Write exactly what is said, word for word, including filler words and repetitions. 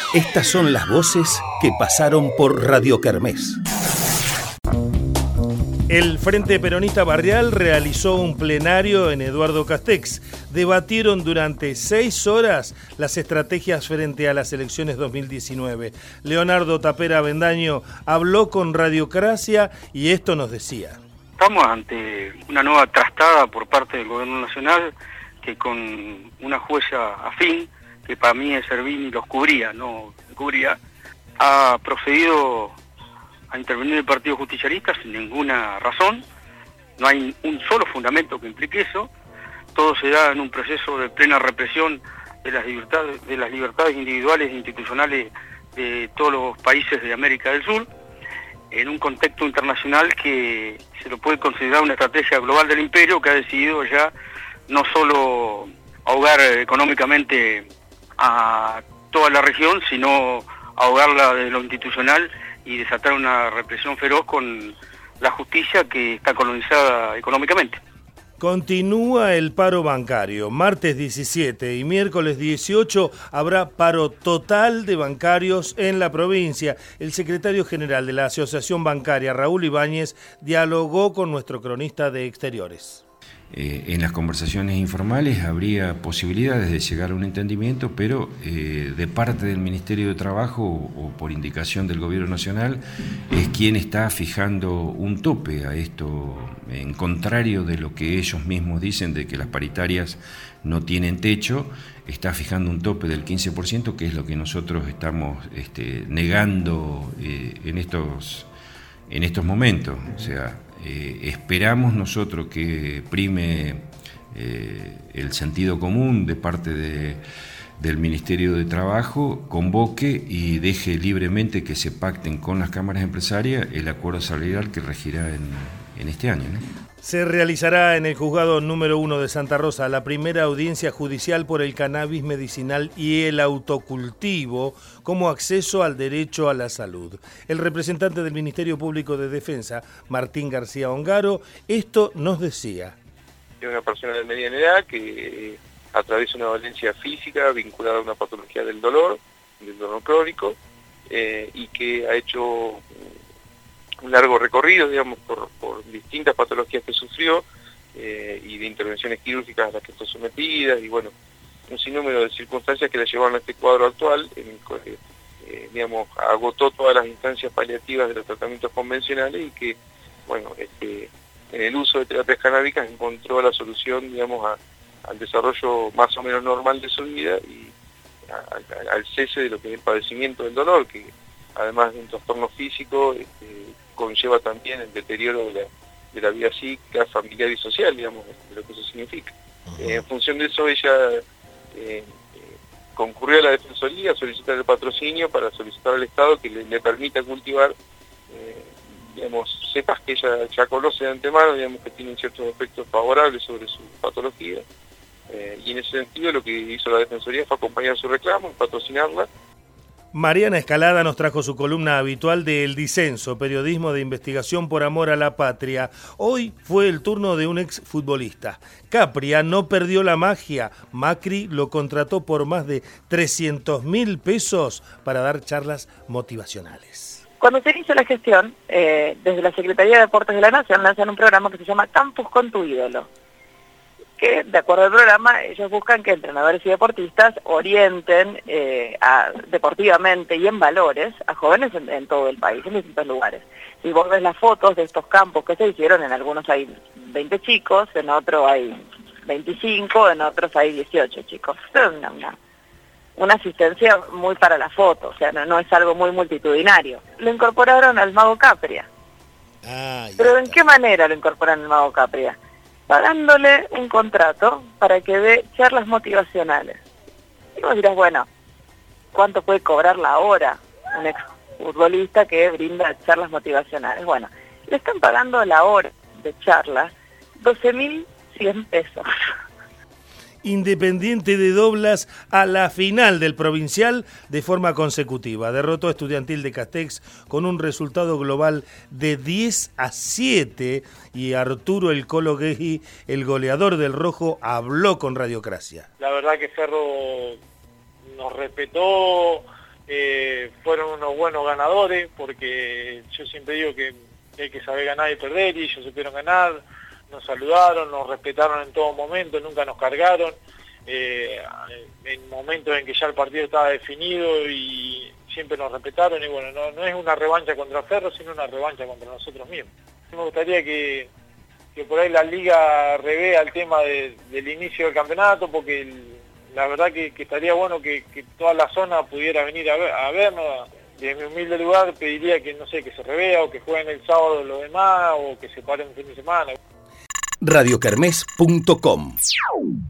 Estas son las voces que pasaron por Radio Kermés. El Frente Peronista Barrial realizó un plenario en Eduardo Castex. Debatieron durante seis horas las estrategias frente a las elecciones dos mil diecinueve. Leonardo Tapera Avendaño habló con Radiocracia y esto nos decía. Estamos ante una nueva trastada por parte del Gobierno Nacional que con una jueza afín, que para mí es Servini, los cubría, no cubría, ha procedido a intervenir el Partido Justicialista sin ninguna razón. No hay un solo fundamento que implique eso. Todo se da en un proceso de plena represión de las libertades, de las libertades individuales e institucionales de todos los países de América del Sur, en un contexto internacional que se lo puede considerar una estrategia global del imperio que ha decidido ya no solo ahogar económicamente a toda la región, sino ahogarla de lo institucional y desatar una represión feroz con la justicia que está colonizada económicamente. Continúa el paro bancario. Martes diecisiete y miércoles dieciocho habrá paro total de bancarios en la provincia. El secretario general de la Asociación Bancaria, Raúl Ibáñez, dialogó con nuestro cronista de Exteriores. Eh, en las conversaciones informales habría posibilidades de llegar a un entendimiento, pero eh, de parte del Ministerio de Trabajo o, o por indicación del Gobierno Nacional es quien está fijando un tope a esto, en contrario de lo que ellos mismos dicen de que las paritarias no tienen techo. Está fijando un tope del quince por ciento, que es lo que nosotros estamos este, negando eh, en estos, en estos momentos. O sea, Eh, esperamos nosotros que prime eh, el sentido común de parte de, del Ministerio de Trabajo, convoque y deje libremente que se pacten con las cámaras empresarias el acuerdo salarial que regirá en, en este año, ¿no? Se realizará en el juzgado número uno de Santa Rosa la primera audiencia judicial por el cannabis medicinal y el autocultivo como acceso al derecho a la salud. El representante del Ministerio Público de Defensa, Martín García Ongaro, esto nos decía. Es una persona de mediana edad que atraviesa una dolencia física vinculada a una patología del dolor, del dolor crónico, eh, y que ha hecho un largo recorrido, digamos, por, por distintas patologías que sufrió eh, y de intervenciones quirúrgicas a las que fue sometida, y bueno, un sinnúmero de circunstancias que la llevaron a este cuadro actual, en el que, eh, digamos, agotó todas las instancias paliativas de los tratamientos convencionales y que, bueno, este, en el uso de terapias canábicas encontró la solución, digamos, a, al desarrollo más o menos normal de su vida y a, a, al cese de lo que es el padecimiento del dolor, que además de un trastorno físico, este, conlleva también el deterioro de la, de la vida psíquica, familiar y social, digamos, de lo que eso significa. Uh-huh. Eh, en función de eso, ella eh, eh, concurrió a la Defensoría a solicitar el patrocinio para solicitar al Estado que le, le permita cultivar, eh, digamos, cepas que ella ya conoce de antemano, digamos, que tienen ciertos efectos favorables sobre su patología. Eh, y en ese sentido lo que hizo la Defensoría fue acompañar su reclamo, patrocinarla. Mariana Escalada nos trajo su columna habitual de El Disenso, periodismo de investigación por amor a la patria. Hoy fue el turno de un exfutbolista. Capria no perdió la magia. Macri lo contrató por más de trescientos mil pesos para dar charlas motivacionales. Cuando se inició la gestión, eh, desde la Secretaría de Deportes de la Nación lanzan un programa que se llama Campus con tu ídolo, que de acuerdo al programa ellos buscan que entrenadores y deportistas orienten eh, a, deportivamente y en valores a jóvenes en, en todo el país, en distintos lugares. Si vos ves las fotos de estos campos que se hicieron, en algunos hay veinte chicos, en otros hay veinticinco, en otros hay dieciocho chicos. Es una, una, una asistencia muy para la foto, o sea, no, no es algo muy multitudinario. Lo incorporaron al Mago Capria. Ah, ¿pero en qué manera lo incorporan al Mago Capria? Pagándole un contrato para que dé charlas motivacionales. Y vos dirás, bueno, ¿cuánto puede cobrar la hora un exfutbolista que brinda charlas motivacionales? Bueno, le están pagando la hora de charlas doce mil cien pesos. Independiente de Doblas a la final del provincial de forma consecutiva. Derrotó a Estudiantil de Castex con un resultado global de diez a siete y Arturo El Colo Gueji, el goleador del Rojo, habló con Radiocracia. La verdad que Cerro nos respetó, eh, fueron unos buenos ganadores, porque yo siempre digo que hay que saber ganar y perder, y ellos supieron ganar, nos saludaron, nos respetaron en todo momento, nunca nos cargaron, eh, en momentos en que ya el partido estaba definido y siempre nos respetaron, y bueno, no, no es una revancha contra Ferro, sino una revancha contra nosotros mismos. Me gustaría que, que por ahí la liga revea el tema de, del inicio del campeonato, porque el, la verdad que, que estaría bueno que, que toda la zona pudiera venir a, ver, a vernos. Desde mi humilde lugar pediría que, no sé, que se revea o que jueguen el sábado los demás o que se paren un fin de semana. radio kermés punto com